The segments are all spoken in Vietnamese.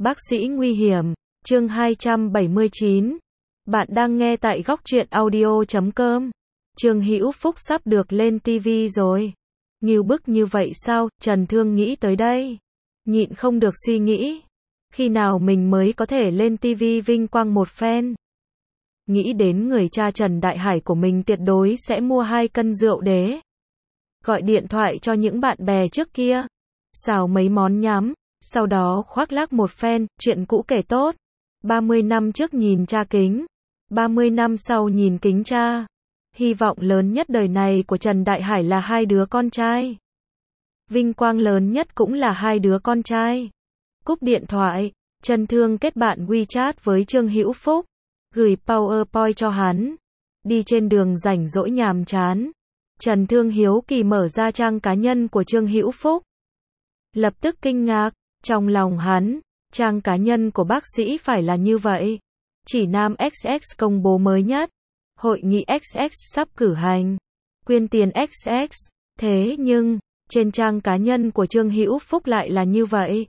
Bác sĩ nguy hiểm, chương 279. Bạn đang nghe tại góc truyện audio.com. Trương Hữu Phúc sắp được lên TV rồi. Ngưu bức như vậy sao? Trần Thương nghĩ tới đây. Nhịn không được suy nghĩ. Khi nào mình mới có thể lên TV vinh quang một phen? Nghĩ đến người cha Trần Đại Hải của mình tuyệt đối sẽ mua 2 cân rượu đế. Gọi điện thoại cho những bạn bè trước kia. Xào mấy món nhắm. Sau đó khoác lác một phen, chuyện cũ kể tốt. 30 năm trước nhìn cha kính. 30 năm sau nhìn kính cha. Hy vọng lớn nhất đời này của Trần Đại Hải là 2 đứa con trai. Vinh quang lớn nhất cũng là 2 đứa con trai. Cúp điện thoại, Trần Thương kết bạn WeChat với Trương Hữu Phúc. Gửi PowerPoint cho hắn. Đi trên đường rảnh rỗi nhàm chán. Trần Thương hiếu kỳ mở ra trang cá nhân của Trương Hữu Phúc. Lập tức kinh ngạc. Trong lòng hắn, trang cá nhân của bác sĩ phải là như vậy. Chỉ Nam XX công bố mới nhất. Hội nghị XX sắp cử hành. Quyên tiền XX. Thế nhưng, trên trang cá nhân của Trương Hữu Phúc lại là như vậy.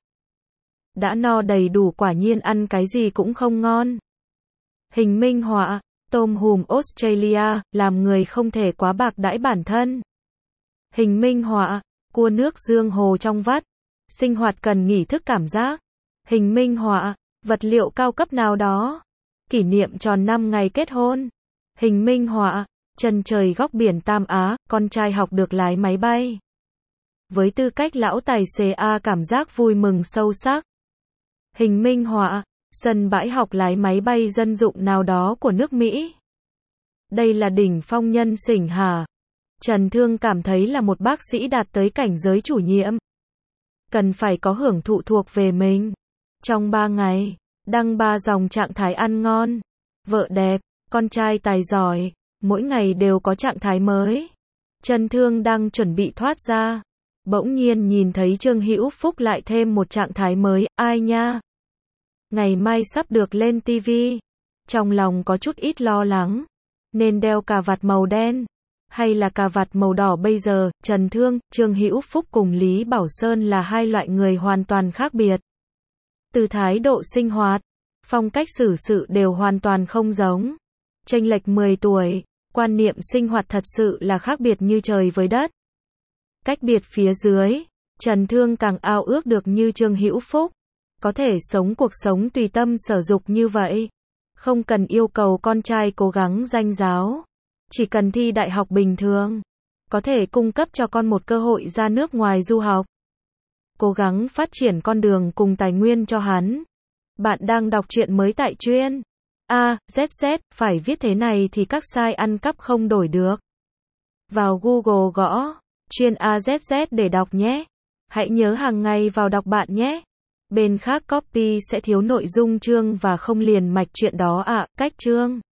Đã no đầy đủ quả nhiên ăn cái gì cũng không ngon. Hình minh họa, tôm hùm Australia, làm người không thể quá bạc đãi bản thân. Hình minh họa, cua nước dương hồ trong vắt. Sinh hoạt cần nghi thức cảm giác. Hình minh họa, vật liệu cao cấp nào đó. Kỷ niệm tròn 5 ngày kết hôn. Hình minh họa, chân trời góc biển Tam Á, con trai học được lái máy bay. Với tư cách lão tài xế A cảm giác vui mừng sâu sắc. Hình minh họa, sân bãi học lái máy bay dân dụng nào đó của nước Mỹ. Đây là đỉnh phong nhân xỉnh hả? Trần Thương cảm thấy là một bác sĩ đạt tới cảnh giới chủ nhiệm. Cần phải có hưởng thụ thuộc về mình. Trong 3 ngày, đăng 3 dòng trạng thái ăn ngon, vợ đẹp, con trai tài giỏi, mỗi ngày đều có trạng thái mới. Trần Thương đang chuẩn bị thoát ra, bỗng nhiên nhìn thấy Trương Hữu Phúc lại thêm một trạng thái mới, ai nha? Ngày mai sắp được lên TV. Trong lòng có chút ít lo lắng, nên đeo cà vạt màu đen. Hay là cà vạt màu đỏ bây giờ, Trần Thương, Trương Hữu Phúc cùng Lý Bảo Sơn là 2 loại người hoàn toàn khác biệt. Từ thái độ sinh hoạt, phong cách xử sự đều hoàn toàn không giống. Chênh lệch 10 tuổi, quan niệm sinh hoạt thật sự là khác biệt như trời với đất. Cách biệt phía dưới, Trần Thương càng ao ước được như Trương Hữu Phúc. Có thể sống cuộc sống tùy tâm sở dục như vậy. Không cần yêu cầu con trai cố gắng danh giáo. Chỉ cần thi đại học bình thường, có thể cung cấp cho con một cơ hội ra nước ngoài du học. Cố gắng phát triển con đường cùng tài nguyên cho hắn. Bạn đang đọc truyện mới tại truyện AZZ, phải viết thế này thì các site ăn cắp không đổi được. Vào Google gõ truyện AZZ để đọc nhé. Hãy nhớ hàng ngày vào đọc bạn nhé. Bên khác copy sẽ thiếu nội dung chương và không liền mạch truyện đó ạ. Cách chương